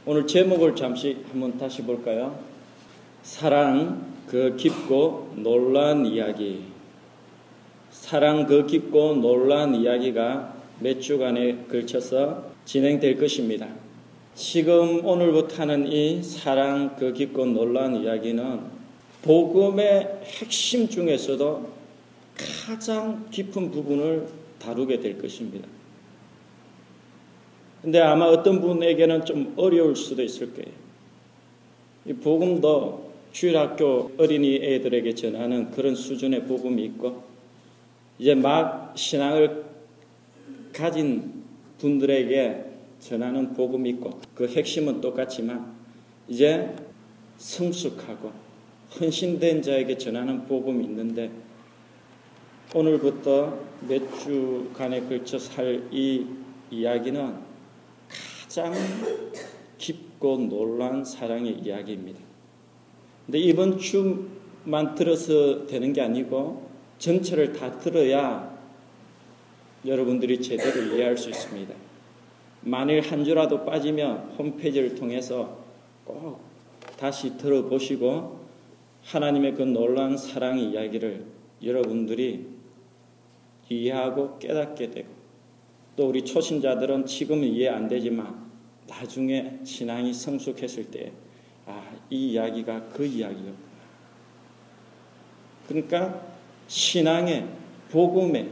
오늘 제목을 잠시 한번 다시 볼까요? 사랑 그 깊고 놀라운 이야기. 사랑 그 깊고 놀라운 이야기가 몇 주간에 걸쳐서 진행될 것입니다. 지금 오늘부터 하는 이 사랑 그 깊고 놀라운 이야기는 복음의 핵심 중에서도 가장 깊은 부분을 다루게 될 것입니다. 근데 아마 어떤 분에게는 좀 어려울 수도 있을 거예요. 이 복음도 주일학교 어린이 애들에게 전하는 그런 수준의 복음이 있고, 이제 막 신앙을 가진 분들에게 전하는 복음이 있고, 그 핵심은 똑같지만 이제 성숙하고 헌신된 자에게 전하는 복음이 있는데, 오늘부터 몇 주간에 걸쳐서 할 이 이야기는 가장 깊고 놀라운 사랑의 이야기입니다. 근데 이번 주만 들어서 되는 게 아니고 전체를 다 들어야 여러분들이 제대로 이해할 수 있습니다. 만일 한 주라도 빠지면 홈페이지를 통해서 꼭 다시 들어보시고 하나님의 그 놀라운 사랑의 이야기를 여러분들이 이해하고 깨닫게 되고, 또 우리 초신자들은 지금은 이해 안 되지만 나중에 신앙이 성숙했을 때 이 이야기가 그 이야기였구나. 그러니까 신앙의 복음의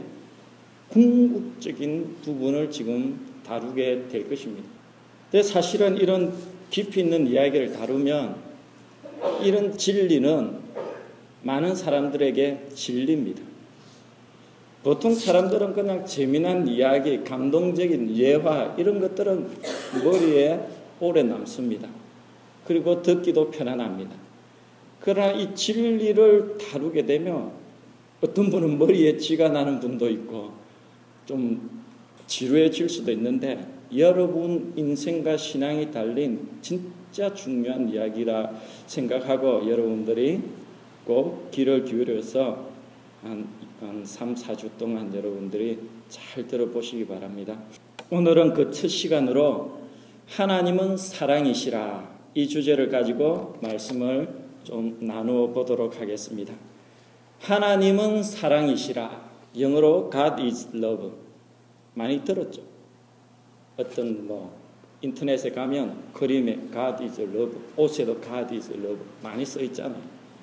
궁극적인 부분을 지금 다루게 될 것입니다. 근데 사실은 이런 깊이 있는 이야기를 다루면 이런 진리는 많은 사람들에게 진리입니다. 보통 사람들은 그냥 재미난 이야기, 감동적인 예화 이런 것들은 머리에 오래 남습니다. 그리고 듣기도 편안합니다. 그러나 이 진리를 다루게 되면 어떤 분은 머리에 쥐가 나는 분도 있고 좀 지루해질 수도 있는데, 여러분 인생과 신앙이 달린 진짜 중요한 이야기라 생각하고 여러분들이 꼭 귀를 기울여서 한 3, 4주 동안 여러분들이 잘 들어보시기 바랍니다. 오늘은 그 첫 시간으로 하나님은 사랑이시라, 이 주제를 가지고 말씀을 좀 나누어 보도록 하겠습니다. 하나님은 사랑이시라. 영어로 God is love. 많이 들었죠? 어떤 인터넷에 가면 그림에 God is love, 옷에도 God is love 많이 써 있잖아요.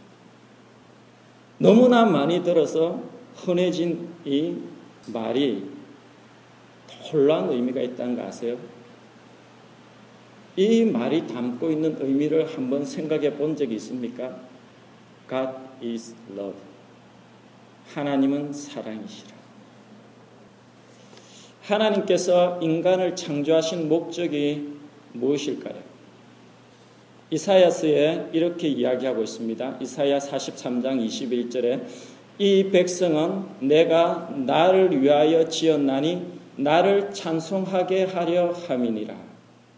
너무나 많이 들어서 흔해진 이 말이 놀라운 의미가 있다는 거 아세요? 이 말이 담고 있는 의미를 한번 생각해 본 적이 있습니까? God is love. 하나님은 사랑이시라. 하나님께서 인간을 창조하신 목적이 무엇일까요? 이사야서에 이렇게 이야기하고 있습니다. 이사야 43장 21절에 이 백성은 내가 나를 위하여 지었나니 나를 찬송하게 하려 함이니라.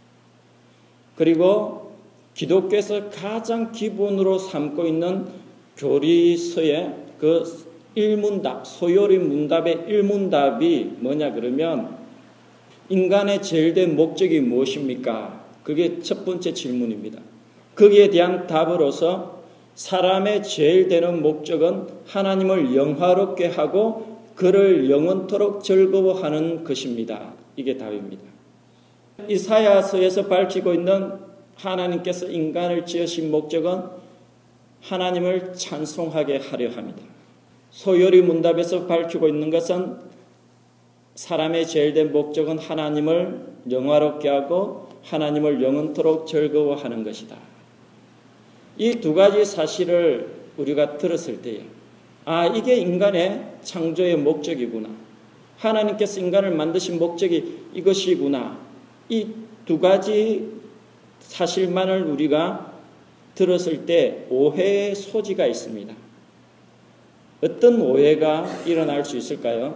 그리고 기독교에서 가장 기본으로 삼고 있는 교리서의 그 일문답, 소요리 문답의 일문답이 뭐냐 그러면, 인간의 제일 된 목적이 무엇입니까? 그게 첫 번째 질문입니다. 거기에 대한 답으로서 사람의 제일 되는 목적은 하나님을 영화롭게 하고 그를 영원토록 즐거워하는 것입니다. 이게 답입니다. 이사야서에서 밝히고 있는 하나님께서 인간을 지으신 목적은 하나님을 찬송하게 하려 합니다. 소요리 문답에서 밝히고 있는 것은 사람의 제일 된 목적은 하나님을 영화롭게 하고 하나님을 영원토록 즐거워하는 것이다. 이 두 가지 사실을 우리가 들었을 때에 이게 인간의 창조의 목적이구나. 하나님께서 인간을 만드신 목적이 이것이구나. 이 두 가지 사실만을 우리가 들었을 때 오해의 소지가 있습니다. 어떤 오해가 일어날 수 있을까요?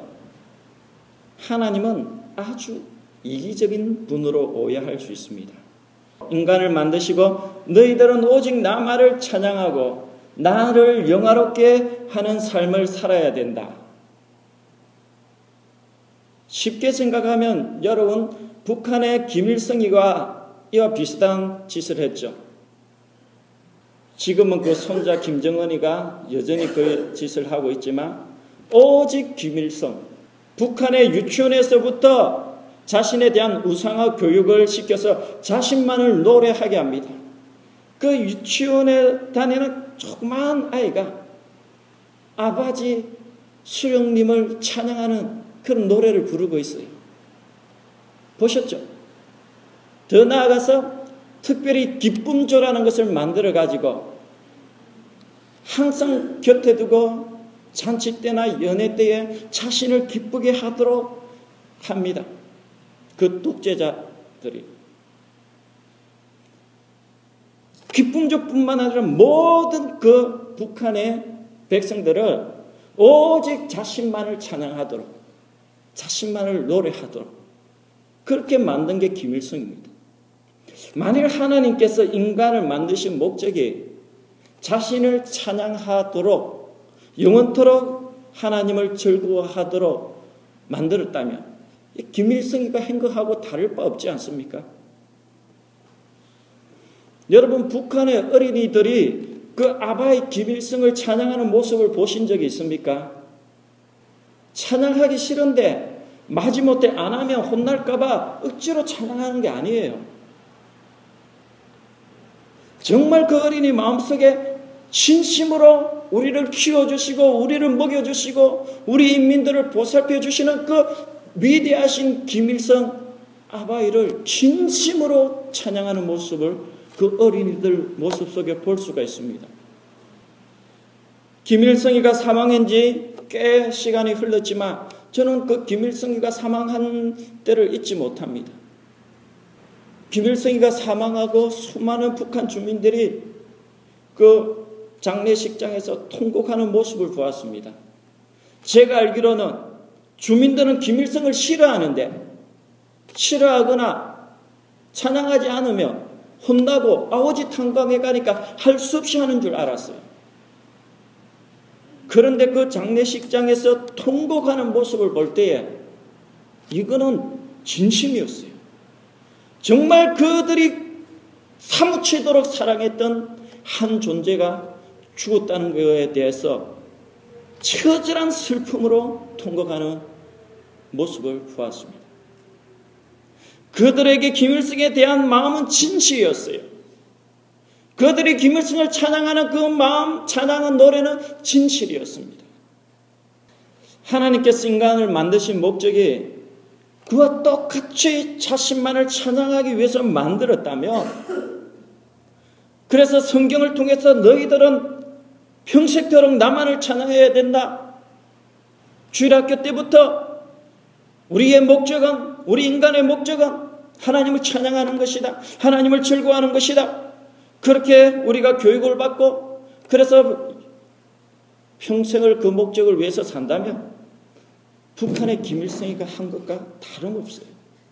하나님은 아주 이기적인 분으로 오해할 수 있습니다. 인간을 만드시고 너희들은 오직 나만을 찬양하고 나를 영화롭게 하는 삶을 살아야 된다. 쉽게 생각하면 여러분, 북한의 김일성이가 이와 비슷한 짓을 했죠. 지금은 그 손자 김정은이가 여전히 그 짓을 하고 있지만 오직 김일성, 북한의 유치원에서부터 자신에 대한 우상화 교육을 시켜서 자신만을 노래하게 합니다. 그 유치원에 다니는 조그마한 아이가 아버지 수령님을 찬양하는 그런 노래를 부르고 있어요. 보셨죠? 더 나아가서 특별히 기쁨조라는 것을 만들어 가지고 항상 곁에 두고 잔치 때나 연회 때에 자신을 기쁘게 하도록 합니다. 그 독재자들이. 기쁨조뿐만 아니라 모든 그 북한의 백성들을 오직 자신만을 찬양하도록, 자신만을 노래하도록 그렇게 만든 게 김일성입니다. 만일 하나님께서 인간을 만드신 목적이 자신을 찬양하도록 영원토록 하나님을 즐거워하도록 만들었다면 김일성이가 한 것하고 다를 바 없지 않습니까? 여러분, 북한의 어린이들이 그 아바이 김일성을 찬양하는 모습을 보신 적이 있습니까? 찬양하기 싫은데 마지못해 안 하면 혼날까봐 억지로 찬양하는 게 아니에요. 정말 그 어린이 마음속에 진심으로 우리를 키워주시고 우리를 먹여주시고 우리 인민들을 보살펴주시는 그 위대하신 김일성 아바이를 진심으로 찬양하는 모습을 그 어린이들 모습 속에 볼 수가 있습니다. 김일성이가 사망한 지 꽤 시간이 흘렀지만 저는 그 김일성이가 사망한 때를 잊지 못합니다. 김일성이가 사망하고 수많은 북한 주민들이 그 장례식장에서 통곡하는 모습을 보았습니다. 제가 알기로는 주민들은 김일성을 싫어하는데 싫어하거나 찬양하지 않으면 혼나고 아오지 탄광에 가니까 할 수 없이 하는 줄 알았어요. 그런데 그 장례식장에서 통곡하는 모습을 볼 때에 이거는 진심이었어요. 정말 그들이 사무치도록 사랑했던 한 존재가 죽었다는 것에 대해서 처절한 슬픔으로 통곡하는 모습을 보았습니다. 그들에게 김일성에 대한 마음은 진실이었어요. 그들이 김일성을 찬양하는 그 마음, 찬양한 노래는 진실이었습니다. 하나님께서 인간을 만드신 목적이 그와 똑같이 자신만을 찬양하기 위해서 만들었다면, 그래서 성경을 통해서 너희들은 평생토록 나만을 찬양해야 된다. 주일학교 때부터 우리의 목적은, 우리 인간의 목적은 하나님을 찬양하는 것이다. 하나님을 즐거워하는 것이다. 그렇게 우리가 교육을 받고 그래서 평생을 그 목적을 위해서 산다면 북한의 김일성이가 한 것과 다름없어요.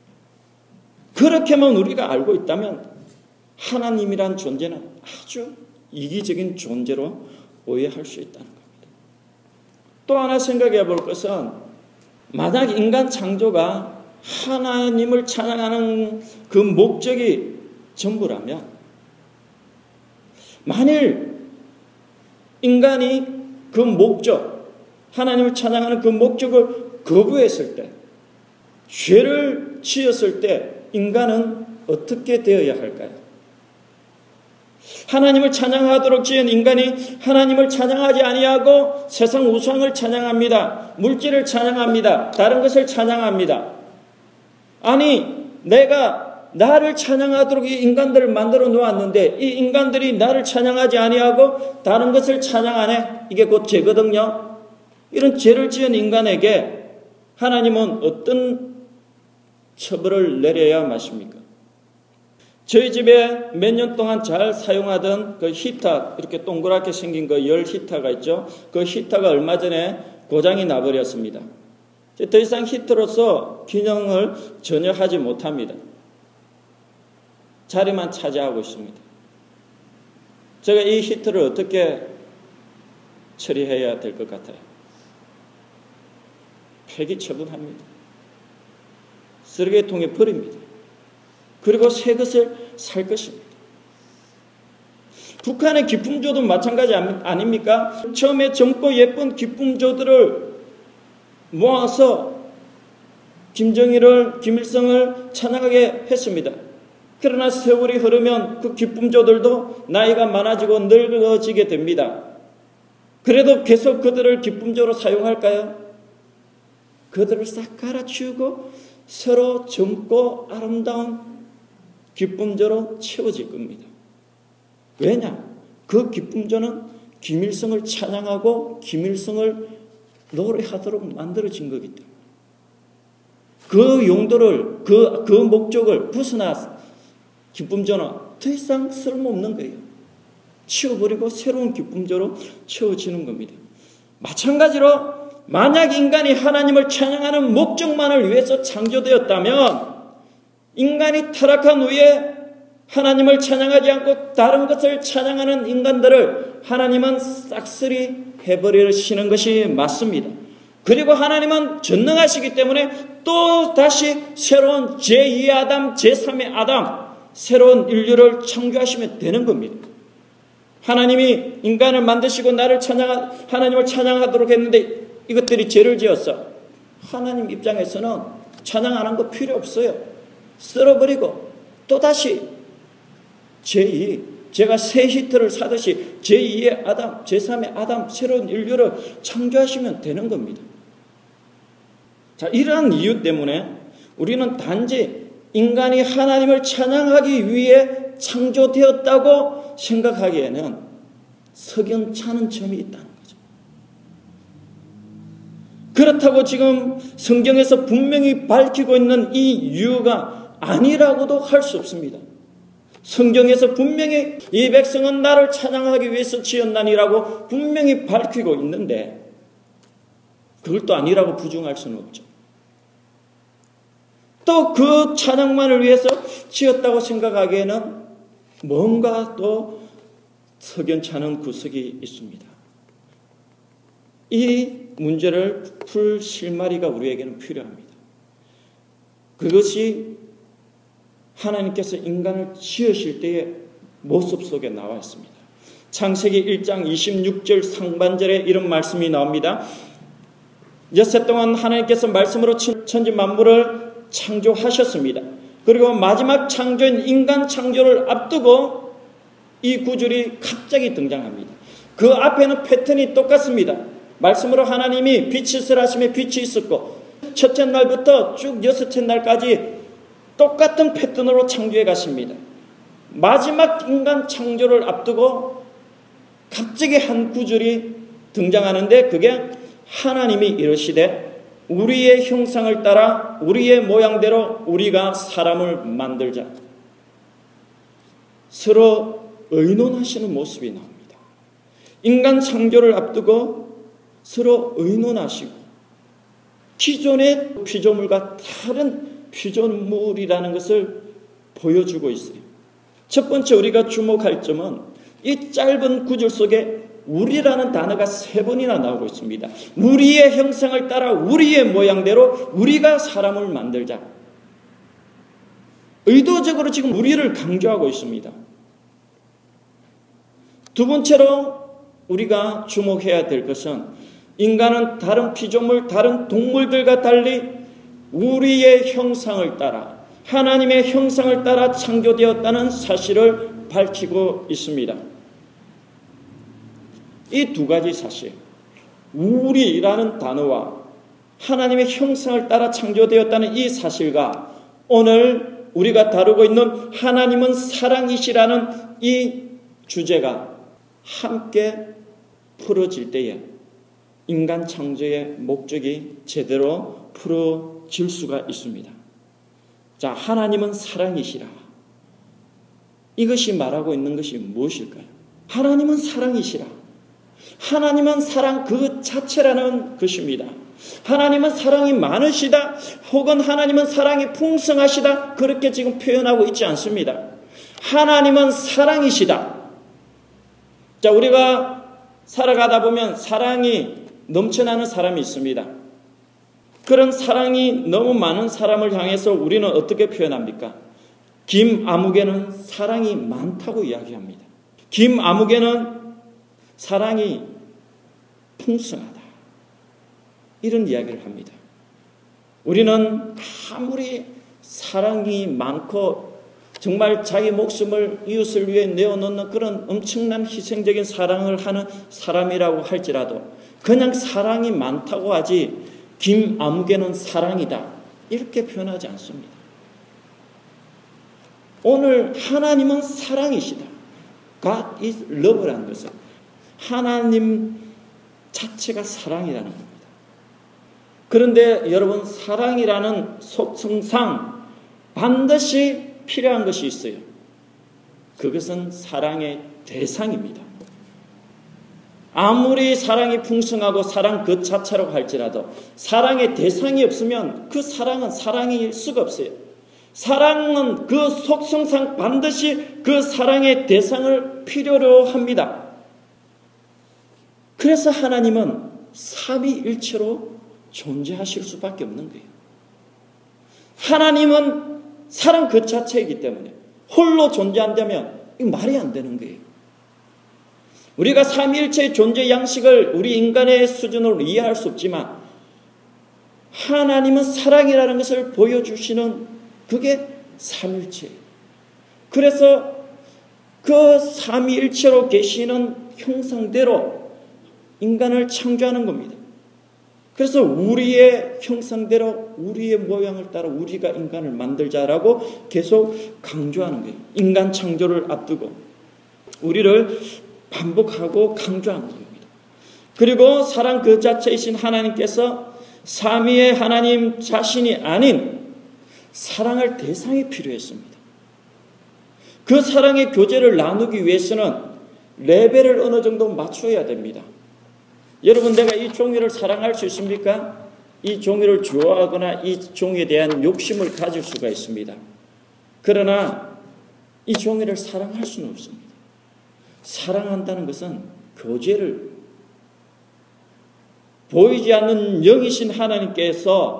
그렇게만 우리가 알고 있다면 하나님이란 존재는 아주 이기적인 존재로 오해할 수 있다는 겁니다. 또 하나 생각해 볼 것은, 만약 인간 창조가 하나님을 찬양하는 그 목적이 전부라면, 만일 인간이 그 목적, 하나님을 찬양하는 그 목적을 거부했을 때, 죄를 지었을 때 인간은 어떻게 되어야 할까요? 하나님을 찬양하도록 지은 인간이 하나님을 찬양하지 아니하고 세상 우상을 찬양합니다. 물질을 찬양합니다. 다른 것을 찬양합니다. 아니, 내가 나를 찬양하도록 이 인간들을 만들어 놓았는데 이 인간들이 나를 찬양하지 아니하고 다른 것을 찬양하네. 이게 곧 죄거든요. 이런 죄를 지은 인간에게 하나님은 어떤 처벌을 내려야 마십니까? 저희 집에 몇 년 동안 잘 사용하던 그 히터, 이렇게 동그랗게 생긴 그 열 히터가 있죠. 그 히터가 얼마 전에 고장이 나버렸습니다. 더 이상 히터로서 기능을 전혀 하지 못합니다. 자리만 차지하고 있습니다. 제가 이 히터를 어떻게 처리해야 될 것 같아요? 폐기 처분합니다. 쓰레기통에 버립니다. 그리고 새 것을 살 것입니다. 북한의 기품조도 마찬가지 아닙니까? 처음에 젊고 예쁜 기품조들을 모아서 김일성을 찬양하게 했습니다. 그러나 세월이 흐르면 그 기품조들도 나이가 많아지고 늙어지게 됩니다. 그래도 계속 그들을 기품조로 사용할까요? 그들을 싹 갈아치우고 서로 젊고 아름다운 기품조로 채워질 겁니다. 왜냐? 그 기품조는 김일성을 찬양하고 김일성을 노래하도록 만들어진 거기 때문에 그 용도를 그 목적을 벗어나 기품조는 더 이상 쓸모없는 거예요. 치워버리고 새로운 기품조로 채워지는 겁니다. 마찬가지로 만약 인간이 하나님을 찬양하는 목적만을 위해서 창조되었다면 인간이 타락한 후에 하나님을 찬양하지 않고 다른 것을 찬양하는 인간들을 하나님은 싹쓸이 해버리시는 것이 맞습니다. 그리고 하나님은 전능하시기 때문에 또 다시 새로운 제2의 아담, 제3의 아담, 새로운 인류를 창조하시면 되는 겁니다. 하나님이 인간을 만드시고 하나님을 찬양하도록 했는데 이것들이 죄를 지었어. 하나님 입장에서는 찬양 안 한 거 필요 없어요. 쓸어버리고 또다시 제2, 제가 새 히트를 사듯이 제2의 아담, 제3의 아담, 새로운 인류를 창조하시면 되는 겁니다. 자, 이러한 이유 때문에 우리는 단지 인간이 하나님을 찬양하기 위해 창조되었다고 생각하기에는 석연찮은 점이 있다는 거죠. 그렇다고 지금 성경에서 분명히 밝히고 있는 이 이유가 아니라고도 할 수 없습니다. 성경에서 분명히 이 백성은 나를 찬양하기 위해서 지었나니라고 분명히 밝히고 있는데 그걸 또 아니라고 부정할 수는 없죠. 또 그 찬양만을 위해서 지었다고 생각하기에는 뭔가 또 석연찮은 구석이 있습니다. 이 문제를 풀 실마리가 우리에게는 필요합니다. 그것이 하나님께서 인간을 지으실 때의 모습 속에 나와 있습니다. 창세기 1장 26절 상반절에 이런 말씀이 나옵니다. 엿새 동안 하나님께서 말씀으로 천지 만물을 창조하셨습니다. 그리고 마지막 창조인 인간 창조를 앞두고 이 구절이 갑자기 등장합니다. 그 앞에는 패턴이 똑같습니다. 말씀으로 하나님이 빛이 있으라 하시며 빛이 있었고 첫째 날부터 쭉 여섯째 날까지 똑같은 패턴으로 창조해 가십니다. 마지막 인간 창조를 앞두고 갑자기 한 구절이 등장하는데 그게 하나님이 이르시되 우리의 형상을 따라 우리의 모양대로 우리가 사람을 만들자. 서로 의논하시는 모습이 나옵니다. 인간 창조를 앞두고 서로 의논하시고 기존의 피조물과 다른 피조물이라는 것을 보여주고 있어요. 첫 번째 우리가 주목할 점은 이 짧은 구절 속에 우리라는 단어가 3번이나 나오고 있습니다. 우리의 형상을 따라 우리의 모양대로 우리가 사람을 만들자. 의도적으로 지금 우리를 강조하고 있습니다. 두 번째로 우리가 주목해야 될 것은 인간은 다른 피조물, 다른 동물들과 달리 우리의 형상을 따라 하나님의 형상을 따라 창조되었다는 사실을 밝히고 있습니다. 이 두 가지 사실, 우리라는 단어와 하나님의 형상을 따라 창조되었다는 이 사실과 오늘 우리가 다루고 있는 하나님은 사랑이시라는 이 주제가 함께 풀어질 때에 인간 창조의 목적이 제대로 풀어질 수가 있습니다. 자, 하나님은 사랑이시라. 이것이 말하고 있는 것이 무엇일까요? 하나님은 사랑이시라. 하나님은 사랑 그 자체라는 것입니다. 하나님은 사랑이 많으시다 혹은 하나님은 사랑이 풍성하시다 그렇게 지금 표현하고 있지 않습니다. 하나님은 사랑이시다. 자, 우리가 살아가다 보면 사랑이 넘쳐나는 사람이 있습니다. 그런 사랑이 너무 많은 사람을 향해서 우리는 어떻게 표현합니까? 김아무개는 사랑이 많다고 이야기합니다. 김아무개는 사랑이 풍성하다. 이런 이야기를 합니다. 우리는 아무리 사랑이 많고 정말 자기 목숨을 이웃을 위해 내어놓는 그런 엄청난 희생적인 사랑을 하는 사람이라고 할지라도 그냥 사랑이 많다고 하지 김아무개는 사랑이다 이렇게 표현하지 않습니다. 오늘 하나님은 사랑이시다. God is love라는 것은 하나님 자체가 사랑이라는 겁니다. 그런데 여러분 사랑이라는 속성상 반드시 필요한 것이 있어요. 그것은 사랑의 대상입니다. 아무리 사랑이 풍성하고 사랑 그 자체라고 할지라도 사랑의 대상이 없으면 그 사랑은 사랑일 수가 없어요. 사랑은 그 속성상 반드시 그 사랑의 대상을 필요로 합니다. 그래서 하나님은 삼위일체로 존재하실 수밖에 없는 거예요. 하나님은 사랑 그 자체이기 때문에 홀로 존재한다면 이거 말이 안 되는 거예요. 우리가 삼위일체의 존재 양식을 우리 인간의 수준으로 이해할 수 없지만 하나님은 사랑이라는 것을 보여주시는 그게 삼위일체예요. 그래서 그 삼위일체로 계시는 형상대로 인간을 창조하는 겁니다. 그래서 우리의 형상대로 우리의 모양을 따라 우리가 인간을 만들자라고 계속 강조하는 거예요. 인간 창조를 앞두고 우리를 반복하고 강조하는 겁니다. 그리고 사랑 그 자체이신 하나님께서 삼위의 하나님 자신이 아닌 사랑할 대상이 필요했습니다. 그 사랑의 교제를 나누기 위해서는 레벨을 어느 정도 맞춰야 됩니다. 여러분, 내가 이 종이를 사랑할 수 있습니까? 이 종이를 좋아하거나 이 종이에 대한 욕심을 가질 수가 있습니다. 그러나 이 종이를 사랑할 수는 없습니다. 사랑한다는 것은 교제를 보이지 않는 영이신 하나님께서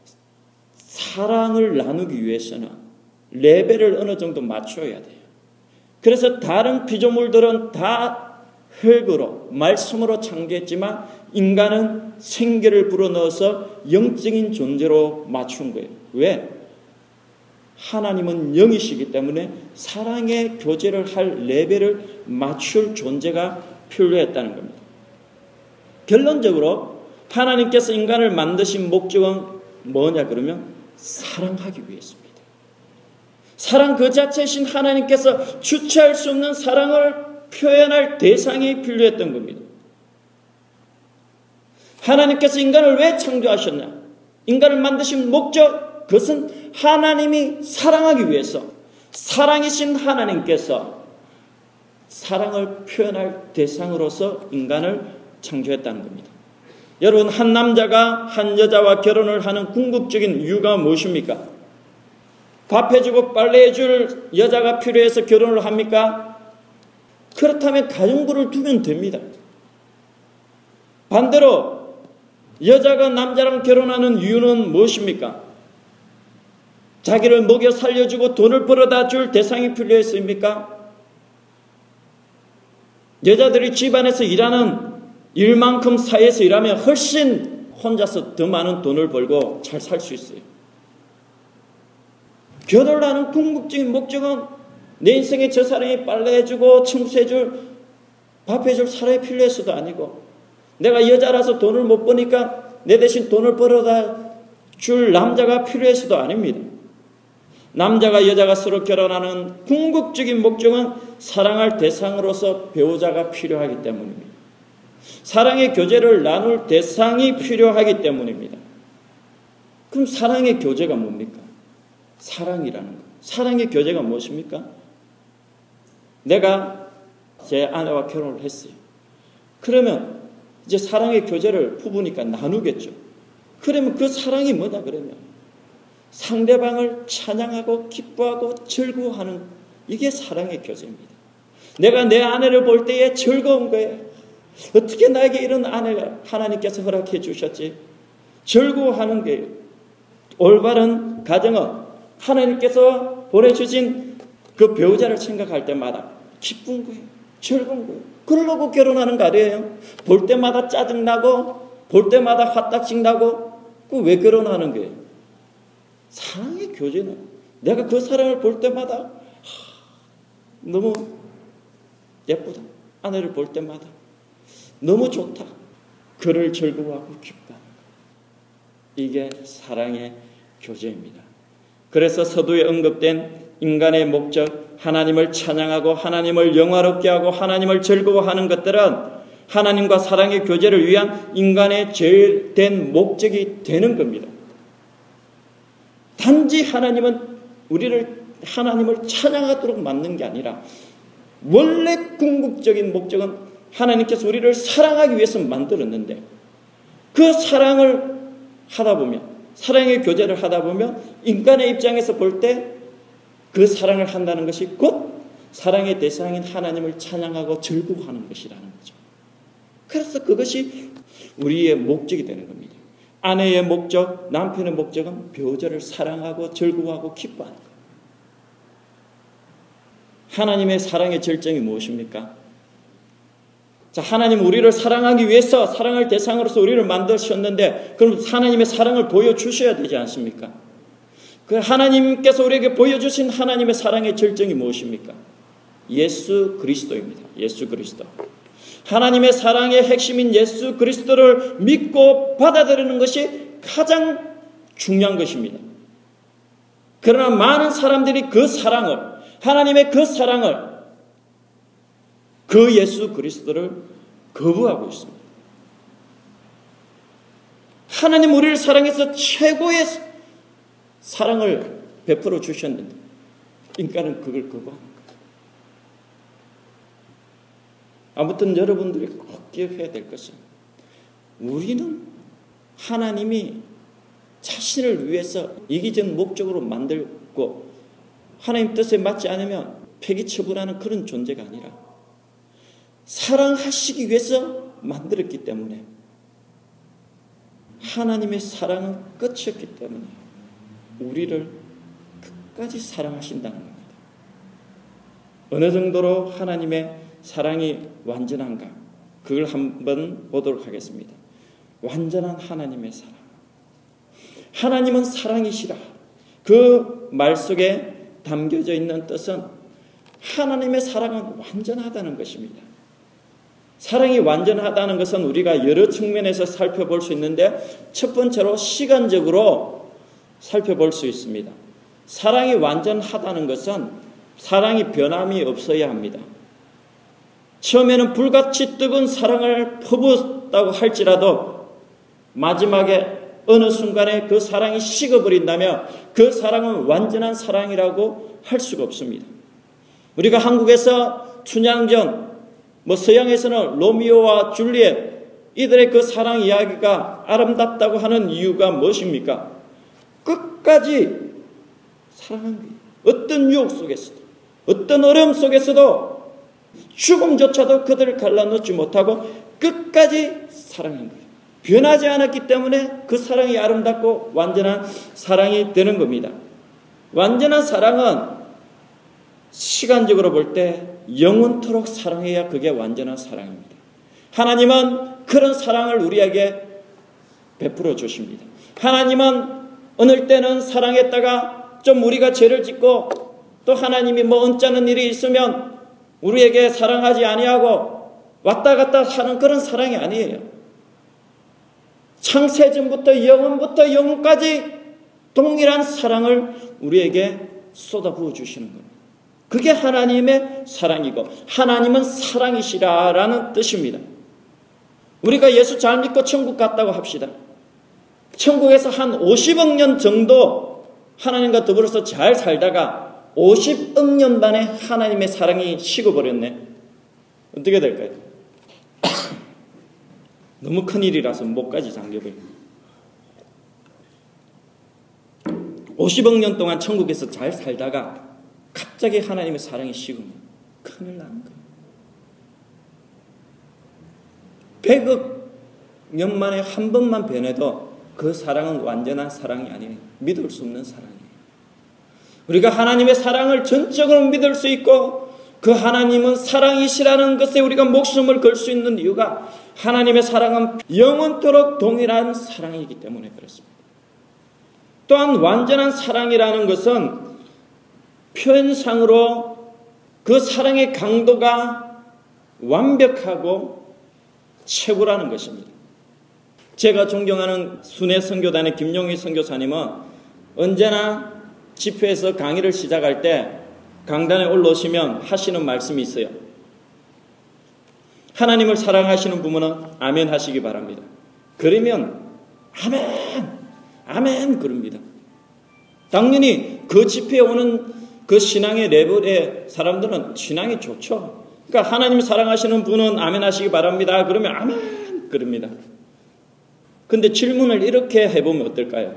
사랑을 나누기 위해서는 레벨을 어느 정도 맞춰야 돼요. 그래서 다른 피조물들은 다 흙으로 말씀으로 창조했지만 인간은 생기를 불어넣어서 영적인 존재로 맞춘 거예요. 왜? 하나님은 영이시기 때문에 사랑의 교제를 할 레벨을 맞출 존재가 필요했다는 겁니다. 결론적으로 하나님께서 인간을 만드신 목적은 뭐냐 그러면 사랑하기 위해서입니다. 사랑 그 자체이신 하나님께서 주체할 수 없는 사랑을 표현할 대상이 필요했던 겁니다. 하나님께서 인간을 왜 창조하셨냐? 인간을 만드신 목적, 그것은 하나님이 사랑하기 위해서 사랑이신 하나님께서 사랑을 표현할 대상으로서 인간을 창조했다는 겁니다. 여러분, 한 남자가 한 여자와 결혼을 하는 궁극적인 이유가 무엇입니까? 밥해주고 빨래해줄 여자가 필요해서 결혼을 합니까? 그렇다면 가정부를 두면 됩니다. 반대로 여자가 남자랑 결혼하는 이유는 무엇입니까? 자기를 먹여 살려주고 돈을 벌어다 줄 대상이 필요했습니까? 여자들이 집안에서 일하는 일만큼 사회에서 일하면 훨씬 혼자서 더 많은 돈을 벌고 잘 살 수 있어요. 결혼을 하는 궁극적인 목적은 내 인생에 저 사람이 빨래해주고 청소해줄 밥해줄 사람이 필요해서도 아니고 내가 여자라서 돈을 못 버니까 내 대신 돈을 벌어다 줄 남자가 필요해서도 아닙니다. 남자가 여자가 서로 결혼하는 궁극적인 목적은 사랑할 대상으로서 배우자가 필요하기 때문입니다. 사랑의 교제를 나눌 대상이 필요하기 때문입니다. 그럼 사랑의 교제가 뭡니까? 사랑이라는 것. 사랑의 교제가 무엇입니까? 내가 제 아내와 결혼을 했어요. 그러면 이제 사랑의 교제를 부부니까 나누겠죠. 그러면 그 사랑이 뭐냐 그러면 상대방을 찬양하고 기뻐하고 즐거워하는 이게 사랑의 교제입니다. 내가 내 아내를 볼 때에 즐거운 거예요. 어떻게 나에게 이런 아내가 하나님께서 허락해 주셨지? 즐거워하는 거예요. 올바른 가정은 하나님께서 보내주신 그 배우자를 생각할 때마다 기쁜 거예요. 즐거운 거예요. 그러려고 결혼하는 거 아니에요? 볼 때마다 짜증나고 볼 때마다 화딱지 나고 그 왜 결혼하는 거예요? 사랑의 교제는 내가 그 사랑을 볼 때마다 너무 예쁘다. 아내를 볼 때마다 너무 좋다. 그를 즐거워하고 기뻐하는 것. 이게 사랑의 교제입니다. 그래서 서두에 언급된 인간의 목적, 하나님을 찬양하고 하나님을 영화롭게 하고 하나님을 즐거워하는 것들은 하나님과 사랑의 교제를 위한 인간의 제일 된 목적이 되는 겁니다. 단지 하나님을 찬양하도록 만든 게 아니라 원래 궁극적인 목적은 하나님께서 우리를 사랑하기 위해서 만들었는데 그 사랑을 하다 보면 사랑의 교제를 하다 보면 인간의 입장에서 볼 때 그 사랑을 한다는 것이 곧 사랑의 대상인 하나님을 찬양하고 즐거워하는 것이라는 거죠. 그래서 그것이 우리의 목적이 되는 겁니다. 아내의 목적, 남편의 목적은 배우자를 사랑하고 즐거워하고 기뻐하는 것. 하나님의 사랑의 절정이 무엇입니까? 자, 하나님 우리를 사랑하기 위해서 사랑할 대상으로서 우리를 만드셨는데 그럼 하나님의 사랑을 보여주셔야 되지 않습니까? 그 하나님께서 우리에게 보여주신 하나님의 사랑의 절정이 무엇입니까? 예수 그리스도입니다. 예수 그리스도. 하나님의 사랑의 핵심인 예수 그리스도를 믿고 받아들이는 것이 가장 중요한 것입니다. 그러나 많은 사람들이 그 사랑을, 하나님의 그 사랑을, 그 예수 그리스도를 거부하고 있습니다. 하나님 우리를 사랑해서 최고의 사랑을 베풀어 주셨는데 인간은 그걸 거부하는 거예요. 아무튼 여러분들이 꼭 기억해야 될 것은 우리는 하나님이 자신을 위해서 이기적 목적으로 만들고 하나님 뜻에 맞지 않으면 폐기 처분하는 그런 존재가 아니라 사랑하시기 위해서 만들었기 때문에 하나님의 사랑은 끝이었기 때문에 우리를 끝까지 사랑하신다는 겁니다. 어느 정도로 하나님의 사랑이 완전한가? 그걸 한번 보도록 하겠습니다. 완전한 하나님의 사랑. 하나님은 사랑이시라. 그 말 속에 담겨져 있는 뜻은 하나님의 사랑은 완전하다는 것입니다. 사랑이 완전하다는 것은 우리가 여러 측면에서 살펴볼 수 있는데 첫 번째로 시간적으로 살펴볼 수 있습니다. 사랑이 완전하다는 것은 사랑이 변함이 없어야 합니다. 처음에는 불같이 뜨거운 사랑을 퍼붓다고 할지라도 마지막에 어느 순간에 그 사랑이 식어버린다면 그 사랑은 완전한 사랑이라고 할 수가 없습니다. 우리가 한국에서 춘향전, 서양에서는 로미오와 줄리엣, 이들의 그 사랑 이야기가 아름답다고 하는 이유가 무엇입니까? 끝까지 사랑한 거예요. 어떤 유혹 속에서도, 어떤 어려움 속에서도 죽음조차도 그들을 갈라놓지 못하고 끝까지 사랑한 거예요. 변하지 않았기 때문에 그 사랑이 아름답고 완전한 사랑이 되는 겁니다. 완전한 사랑은 시간적으로 볼 때 영원토록 사랑해야 그게 완전한 사랑입니다. 하나님은 그런 사랑을 우리에게 베풀어 주십니다. 하나님은 어느 때는 사랑했다가 좀 우리가 죄를 짓고 또 하나님이 언짢은 일이 있으면 우리에게 사랑하지 아니하고 왔다 갔다 하는 그런 사랑이 아니에요. 창세전부터 영원부터 영원까지 동일한 사랑을 우리에게 쏟아부어 주시는 겁니다. 그게 하나님의 사랑이고 하나님은 사랑이시라라는 뜻입니다. 우리가 예수 잘 믿고 천국 갔다고 합시다. 천국에서 한 50억 년 정도 하나님과 더불어서 잘 살다가 50억 년 만에 하나님의 사랑이 식어버렸네. 어떻게 될까요? 너무 큰일이라서 목까지 잠겨버립니다. 50억 년 동안 천국에서 잘 살다가 갑자기 하나님의 사랑이 식으면 큰일 나는 거예요. 100억 년 만에 한 번만 변해도 그 사랑은 완전한 사랑이 아니에요. 믿을 수 없는 사랑이에요. 우리가 하나님의 사랑을 전적으로 믿을 수 있고 그 하나님은 사랑이시라는 것에 우리가 목숨을 걸 수 있는 이유가 하나님의 사랑은 영원토록 동일한 사랑이기 때문에 그렇습니다. 또한 완전한 사랑이라는 것은 표현상으로 그 사랑의 강도가 완벽하고 최고라는 것입니다. 제가 존경하는 순회 선교단의 김용희 선교사님은 언제나 집회에서 강의를 시작할 때 강단에 올라오시면 하시는 말씀이 있어요. 하나님을 사랑하시는 부모는 아멘 하시기 바랍니다. 그러면 아멘, 아멘 그럽니다. 당연히 그 집회에 오는 그 신앙의 레벨의 사람들은 신앙이 좋죠. 그러니까 하나님 사랑하시는 분은 아멘 하시기 바랍니다. 그러면 아멘 그럽니다. 근데 질문을 이렇게 해보면 어떨까요?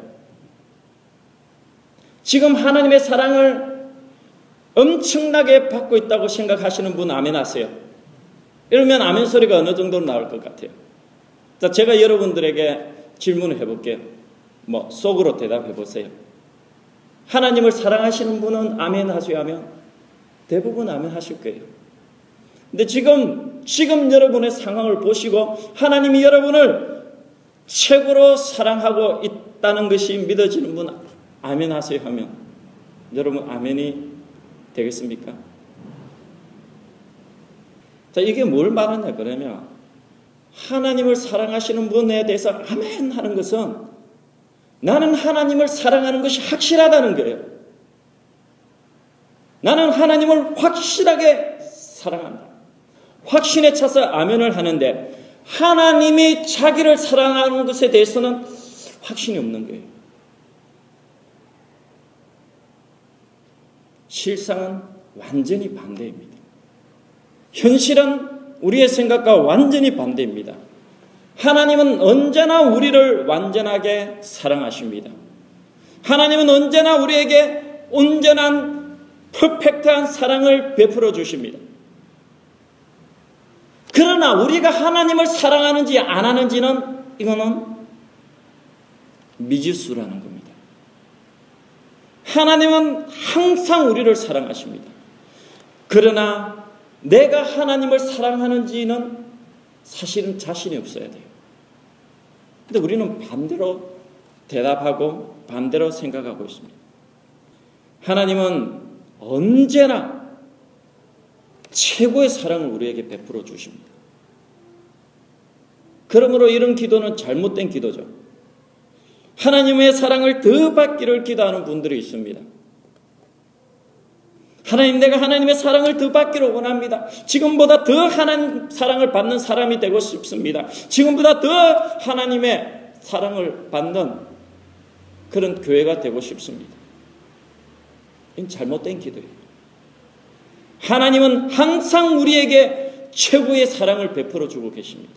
지금 하나님의 사랑을 엄청나게 받고 있다고 생각하시는 분 아멘 하세요. 이러면 아멘 소리가 어느 정도로 나올 것 같아요? 자, 제가 여러분들에게 질문을 해볼게요. 속으로 대답해 보세요. 하나님을 사랑하시는 분은 아멘 하세요 하면 대부분 아멘 하실 거예요. 근데 지금 여러분의 상황을 보시고 하나님이 여러분을 최고로 사랑하고 있다는 것이 믿어지는 분 아멘 하세요 하면 여러분 아멘이 되겠습니까? 자, 이게 뭘 말하냐 그러면 하나님을 사랑하시는 분에 대해서 아멘 하는 것은 나는 하나님을 사랑하는 것이 확실하다는 거예요. 나는 하나님을 확실하게 사랑한다. 확신에 차서 아멘을 하는데 하나님이 자기를 사랑하는 것에 대해서는 확신이 없는 거예요. 실상은 완전히 반대입니다. 현실은 우리의 생각과 완전히 반대입니다. 하나님은 언제나 우리를 완전하게 사랑하십니다. 하나님은 언제나 우리에게 온전한 퍼펙트한 사랑을 베풀어 주십니다. 그러나 우리가 하나님을 사랑하는지 안 하는지는 이거는 미지수라는 겁니다. 하나님은 항상 우리를 사랑하십니다. 그러나 내가 하나님을 사랑하는지는 사실은 자신이 없어야 돼요. 근데 우리는 반대로 대답하고 반대로 생각하고 있습니다. 하나님은 언제나 최고의 사랑을 우리에게 베풀어 주십니다. 그러므로 이런 기도는 잘못된 기도죠. 하나님의 사랑을 더 받기를 기도하는 분들이 있습니다. 하나님, 내가 하나님의 사랑을 더 받기를 원합니다. 지금보다 더 하나님 사랑을 받는 사람이 되고 싶습니다. 지금보다 더 하나님의 사랑을 받는 그런 교회가 되고 싶습니다. 이건 잘못된 기도예요. 하나님은 항상 우리에게 최고의 사랑을 베풀어 주고 계십니다.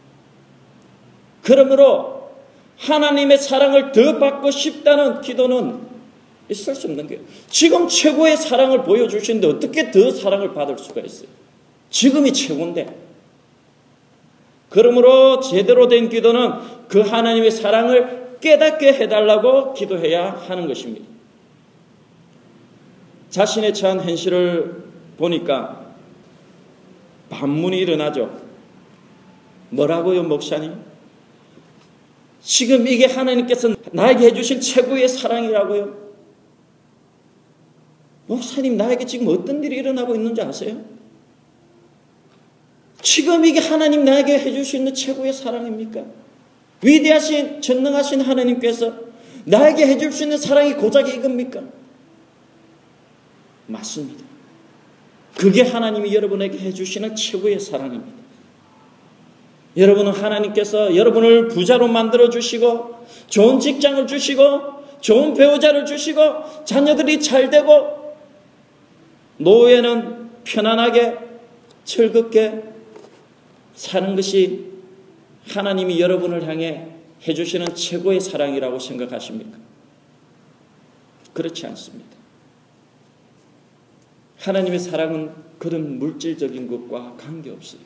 그러므로 하나님의 사랑을 더 받고 싶다는 기도는 있을 수 없는 거예요. 지금 최고의 사랑을 보여주시는데 어떻게 더 사랑을 받을 수가 있어요? 지금이 최고인데. 그러므로 제대로 된 기도는 그 하나님의 사랑을 깨닫게 해달라고 기도해야 하는 것입니다. 자신의 처한 현실을 보니까 반문이 일어나죠. 뭐라고요, 목사님? 지금 이게 하나님께서 나에게 해주신 최고의 사랑이라고요? 목사님, 나에게 지금 어떤 일이 일어나고 있는지 아세요? 지금 이게 하나님 나에게 해줄 수 있는 최고의 사랑입니까? 위대하신 전능하신 하나님께서 나에게 해줄 수 있는 사랑이 고작 이겁니까? 맞습니다. 그게 하나님이 여러분에게 해주시는 최고의 사랑입니다. 여러분은 하나님께서 여러분을 부자로 만들어주시고 좋은 직장을 주시고 좋은 배우자를 주시고 자녀들이 잘 되고 노후에는 편안하게 즐겁게 사는 것이 하나님이 여러분을 향해 해주시는 최고의 사랑이라고 생각하십니까? 그렇지 않습니다. 하나님의 사랑은 그런 물질적인 것과 관계없어요.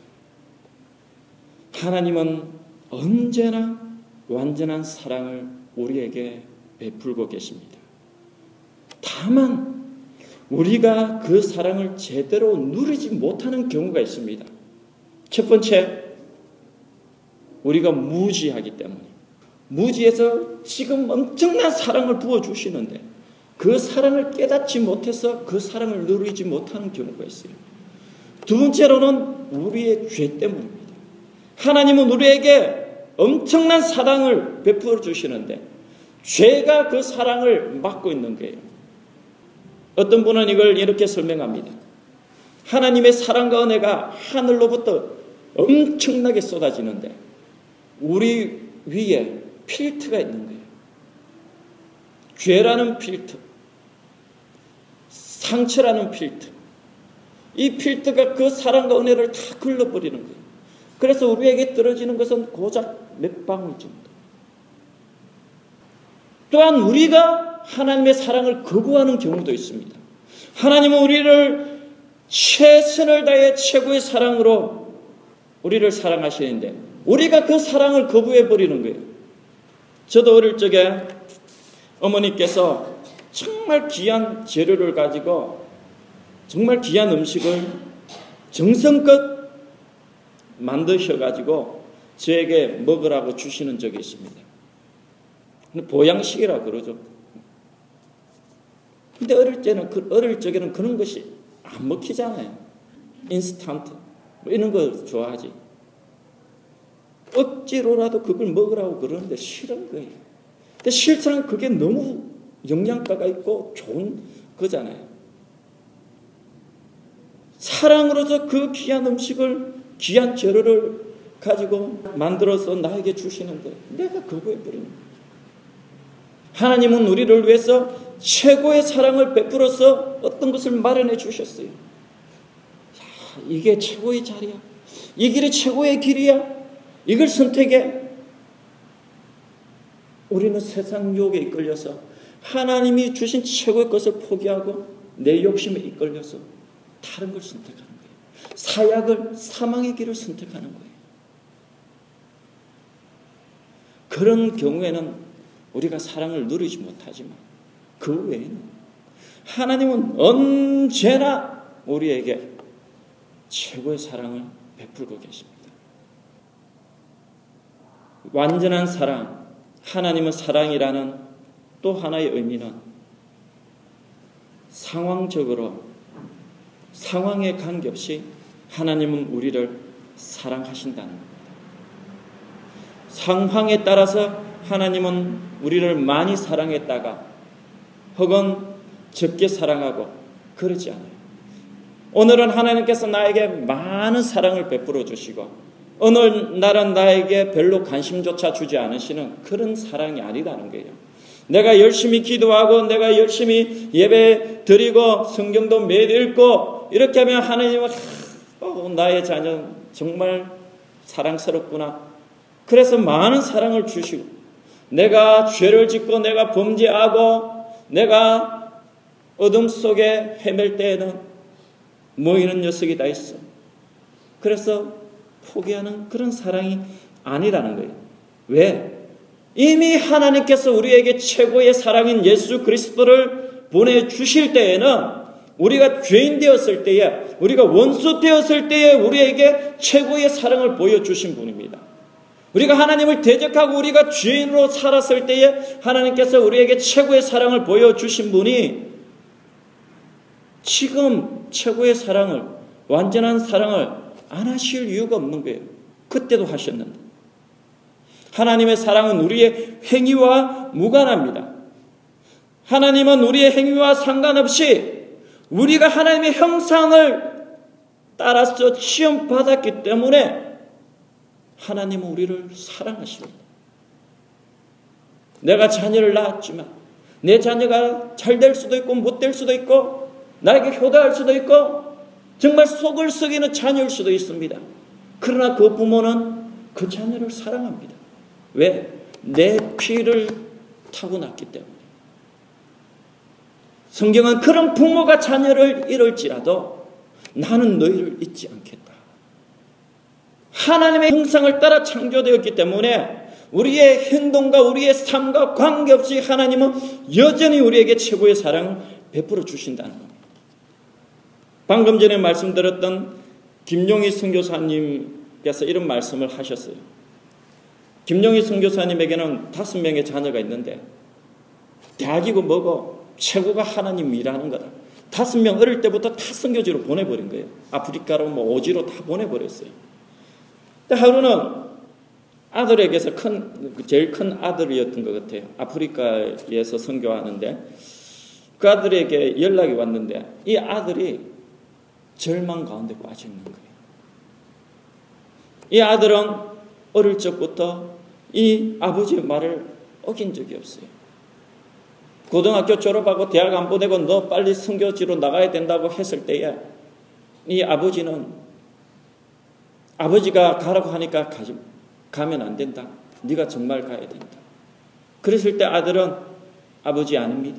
하나님은 언제나 완전한 사랑을 우리에게 베풀고 계십니다. 다만 우리가 그 사랑을 제대로 누리지 못하는 경우가 있습니다. 첫 번째, 우리가 무지하기 때문에. 무지해서 지금 엄청난 사랑을 부어주시는데 그 사랑을 깨닫지 못해서 그 사랑을 누리지 못하는 경우가 있어요. 두 번째로는 우리의 죄 때문입니다. 하나님은 우리에게 엄청난 사랑을 베풀어 주시는데 죄가 그 사랑을 막고 있는 거예요. 어떤 분은 이걸 이렇게 설명합니다. 하나님의 사랑과 은혜가 하늘로부터 엄청나게 쏟아지는데 우리 위에 필터가 있는 거예요. 죄라는 필터, 상처라는 필터. 이 필터가 그 사랑과 은혜를 다 걸러버리는 거예요. 그래서 우리에게 떨어지는 것은 고작 몇 방울 정도. 또한 우리가 하나님의 사랑을 거부하는 경우도 있습니다. 하나님은 우리를 최선을 다해 최고의 사랑으로 우리를 사랑하시는데 우리가 그 사랑을 거부해버리는 거예요. 저도 어릴 적에 어머니께서 정말 귀한 재료를 가지고 정말 귀한 음식을 정성껏 만드셔가지고 저에게 먹으라고 주시는 적이 있습니다. 보양식이라고 그러죠. 근데 어릴 적에는 그런 것이 안 먹히잖아요. 인스턴트 뭐 이런 거 좋아하지. 억지로라도 그걸 먹으라고 그러는데 싫은 거예요. 근데 실제로는 그게 너무 영양가가 있고 좋은 거잖아요. 사랑으로서 그 귀한 음식을, 귀한 재료를 가지고 만들어서 나에게 주시는데 내가 거부해버리는 거예요. 하나님은 우리를 위해서 최고의 사랑을 베풀어서 어떤 것을 마련해 주셨어요. 이게 최고의 자리야. 이 길이 최고의 길이야. 이걸 선택해. 우리는 세상 유혹에 이끌려서 하나님이 주신 최고의 것을 포기하고 내 욕심에 이끌려서 다른 걸 선택하는 거예요. 사약을, 사망의 길을 선택하는 거예요. 그런 경우에는 우리가 사랑을 누리지 못하지만 그 외에는 하나님은 언제나 우리에게 최고의 사랑을 베풀고 계십니다. 완전한 사랑, 하나님은 사랑이라는 또 하나의 의미는 상황적으로 상황에 관계없이 하나님은 우리를 사랑하신다는 겁니다. 상황에 따라서 하나님은 우리를 많이 사랑했다가 혹은 적게 사랑하고 그러지 않아요. 오늘은 하나님께서 나에게 많은 사랑을 베풀어 주시고 어느 날은 나에게 별로 관심조차 주지 않으시는 그런 사랑이 아니라는 거예요. 내가 열심히 기도하고 내가 열심히 예배 드리고 성경도 매일 읽고 이렇게 하면 하나님은 나의 자녀 정말 사랑스럽구나. 그래서 많은 사랑을 주시고 내가 죄를 짓고 내가 범죄하고 내가 어둠 속에 헤맬 때에는 뭐 이런 녀석이 다 있어. 그래서 포기하는 그런 사랑이 아니라는 거예요. 왜? 이미 하나님께서 우리에게 최고의 사랑인 예수 그리스도를 보내주실 때에는 우리가 죄인 되었을 때에 우리가 원수 되었을 때에 우리에게 최고의 사랑을 보여주신 분입니다. 우리가 하나님을 대적하고 우리가 죄인으로 살았을 때에 하나님께서 우리에게 최고의 사랑을 보여주신 분이 지금 최고의 사랑을, 완전한 사랑을 안 하실 이유가 없는 거예요. 그때도 하셨는데. 하나님의 사랑은 우리의 행위와 무관합니다. 하나님은 우리의 행위와 상관없이 우리가 하나님의 형상을 따라서 시험받았기 때문에 하나님은 우리를 사랑하십니다. 내가 자녀를 낳았지만 내 자녀가 잘 될 수도 있고 못 될 수도 있고 나에게 효도할 수도 있고 정말 속을 썩이는 자녀일 수도 있습니다. 그러나 그 부모는 그 자녀를 사랑합니다. 왜? 내 피를 타고 났기 때문에. 성경은 그런 부모가 자녀를 잃을지라도 나는 너희를 잊지 않겠다. 하나님의 형상을 따라 창조되었기 때문에 우리의 행동과 우리의 삶과 관계없이 하나님은 여전히 우리에게 최고의 사랑을 베풀어 주신다는 겁니다. 방금 전에 말씀드렸던 김용희 선교사님께서 이런 말씀을 하셨어요. 김용희 선교사님에게는 5명의 자녀가 있는데 대학이고 뭐고 최고가 하나님 일하는 거다. 5명 어릴 때부터 다 선교지로 보내버린 거예요. 아프리카로 뭐 오지로 다 보내버렸어요. 근데 하루는 아들에게서 제일 큰 아들이었던 것 같아요. 아프리카에서 선교하는데 그 아들에게 연락이 왔는데 이 아들이 절망 가운데 빠져 있는 거예요. 이 아들은 어릴 적부터 이 아버지의 말을 어긴 적이 없어요. 고등학교 졸업하고 대학 안 보내고 너 빨리 선교지로 나가야 된다고 했을 때에 이 아버지는 아버지가 가라고 하니까 가면 안 된다. 네가 정말 가야 된다. 그랬을 때 아들은 아버지 아닙니다.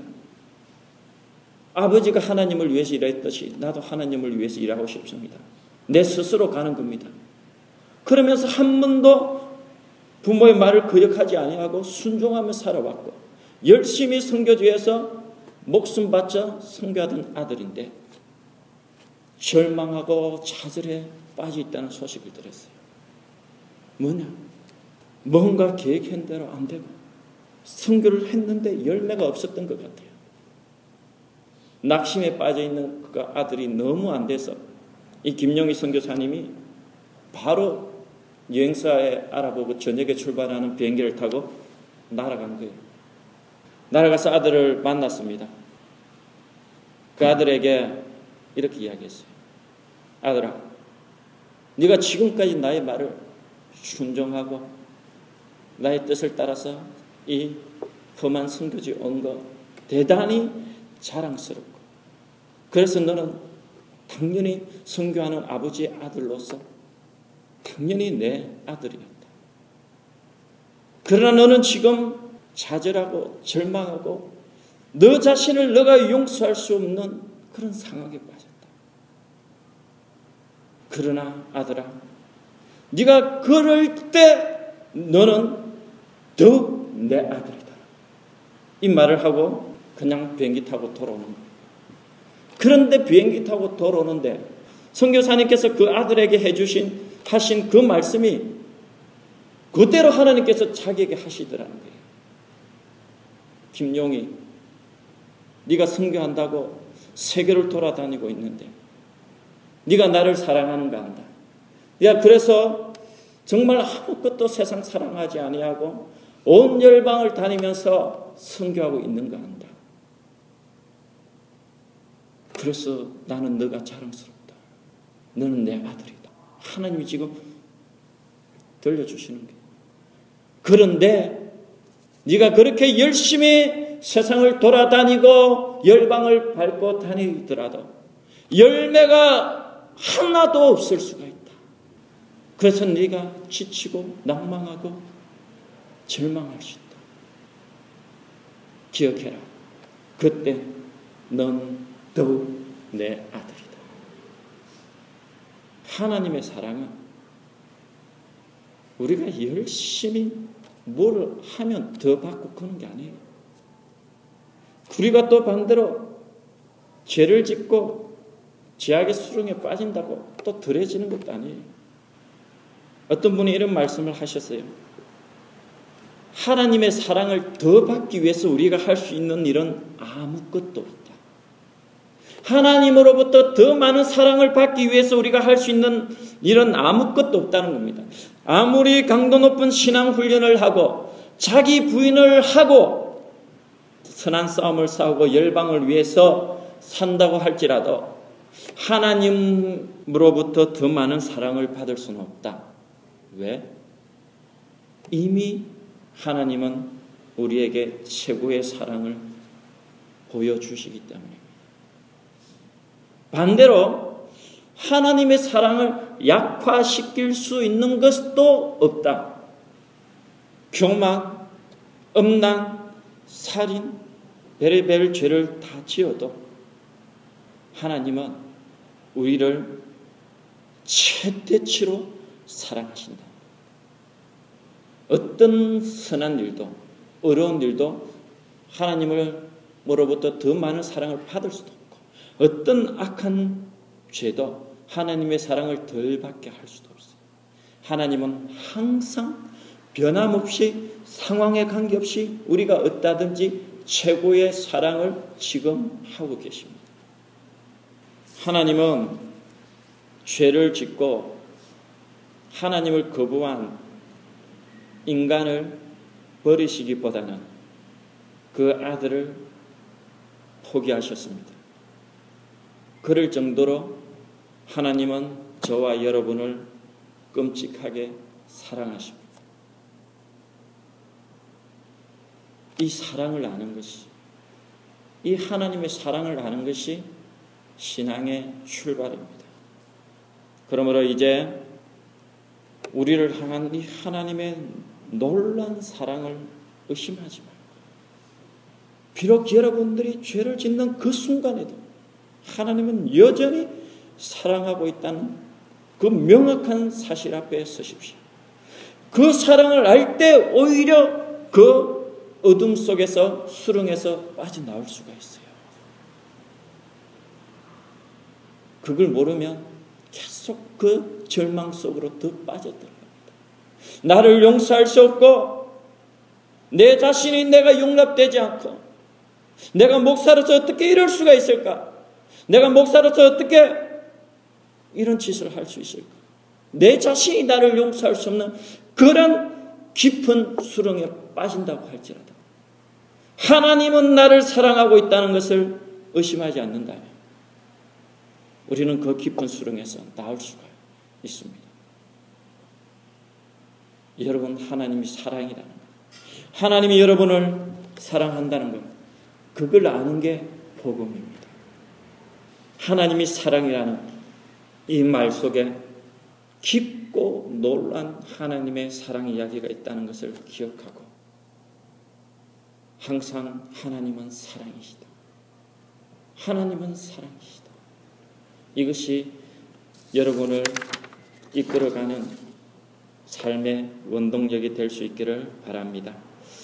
아버지가 하나님을 위해서 일했듯이 나도 하나님을 위해서 일하고 싶습니다. 내 스스로 가는 겁니다. 그러면서 한 번도 부모의 말을 거역하지 아니하고 순종하며 살아왔고 열심히 선교지에서 목숨 바쳐 선교하던 아들인데 절망하고 좌절에 빠져 있다는 소식을 들었어요. 뭐냐? 뭔가 계획한 대로 안 되고 선교를 했는데 열매가 없었던 것 같아요. 낙심에 빠져 있는 그 아들이 너무 안 돼서 이 김용희 선교사님이 바로 여행사에 알아보고 저녁에 출발하는 비행기를 타고 날아간 거예요. 날아가서 아들을 만났습니다. 그 아들에게 이렇게 이야기했어요. 아들아, 네가 지금까지 나의 말을 순종하고 나의 뜻을 따라서 이 험한 선교지 온 거 대단히 자랑스럽고 그래서 너는 당연히 선교하는 아버지의 아들로서 당연히 내 아들이었다. 그러나 너는 지금 좌절하고 절망하고 너 자신을 너가 용서할 수 없는 그런 상황에 빠졌다. 그러나 아들아, 네가 그럴 때 너는 더욱 내 아들이다. 이 말을 하고 그냥 비행기 타고 돌아오는 거예요. 그런데 비행기 타고 돌아오는데 선교사님께서 그 아들에게 하신 그 말씀이 그대로 하나님께서 자기에게 하시더라는 거예요. 김용희, 네가 선교한다고 세계를 돌아다니고 있는데 네가 나를 사랑하는가 한다. 야, 그래서 정말 아무것도 세상 사랑하지 아니하고 온 열방을 다니면서 선교하고 있는가 한다. 그래서 나는 너가 자랑스럽다. 너는 내 아들이다. 하나님이 지금 들려주시는 거예요. 그런데 네가 그렇게 열심히 세상을 돌아다니고 열방을 밟고 다니더라도 열매가 하나도 없을 수가 있다. 그래서 네가 지치고 낭망하고 절망할 수 있다. 기억해라. 그때 넌 더욱 내 아들이다. 하나님의 사랑은 우리가 열심히 뭘 하면 더 받고 그런 게 아니에요. 우리가 또 반대로 죄를 짓고 죄악의 수렁에 빠진다고 또 덜해지는 것도 아니에요. 어떤 분이 이런 말씀을 하셨어요. 하나님의 사랑을 더 받기 위해서 우리가 할 수 있는 일은 아무것도 없다. 하나님으로부터 더 많은 사랑을 받기 위해서 우리가 할 수 있는 일은 아무것도 없다는 겁니다. 아무리 강도 높은 신앙 훈련을 하고 자기 부인을 하고 선한 싸움을 싸우고 열방을 위해서 산다고 할지라도 하나님으로부터 더 많은 사랑을 받을 수는 없다. 왜? 이미 하나님은 우리에게 최고의 사랑을 보여주시기 때문입니다. 반대로 하나님의 사랑을 약화시킬 수 있는 것도 없다. 교만, 음란, 살인, 별의별 죄를 다 지어도 하나님은 우리를 최대치로 사랑하신다. 어떤 선한 일도 어려운 일도 하나님을 하나님으로부터 더 많은 사랑을 받을 수도 없고 어떤 악한 죄도 하나님의 사랑을 덜 받게 할 수도 없어요. 하나님은 항상 변함없이 상황에 관계없이 우리가 어떠하든지 최고의 사랑을 지금 하고 계십니다. 하나님은 죄를 짓고 하나님을 거부한 인간을 버리시기보다는 그 아들을 포기하셨습니다. 그럴 정도로 하나님은 저와 여러분을 끔찍하게 사랑하십니다. 이 사랑을 아는 것이, 이 하나님의 사랑을 아는 것이 신앙의 출발입니다. 그러므로 이제 우리를 향한 이 하나님의 놀라운 사랑을 의심하지 말고, 비록 여러분들이 죄를 짓는 그 순간에도 하나님은 여전히 사랑하고 있다는 그 명확한 사실 앞에 서십시오. 그 사랑을 알 때 오히려 그 어둠 속에서 수렁에서 빠져나올 수가 있어요. 그걸 모르면 계속 그 절망 속으로 더 빠져들어갑니다. 나를 용서할 수 없고 내 자신이 내가 용납되지 않고 내가 목사로서 어떻게 이럴 수가 있을까? 내가 목사로서 어떻게 이런 짓을 할 수 있을까? 내 자신이 나를 용서할 수 없는 그런 깊은 수렁에 빠진다고 할지라도 하나님은 나를 사랑하고 있다는 것을 의심하지 않는다면 우리는 그 깊은 수렁에서 나올 수가 있습니다. 여러분, 하나님이 사랑이라는 것, 하나님이 여러분을 사랑한다는 것, 그걸 아는 게 복음입니다. 하나님이 사랑이라는 이 말 속에 깊고 놀란 하나님의 사랑 이야기가 있다는 것을 기억하고 항상 하나님은 사랑이시다. 하나님은 사랑이시다. 이것이 여러분을 이끌어가는 삶의 원동력이 될 수 있기를 바랍니다.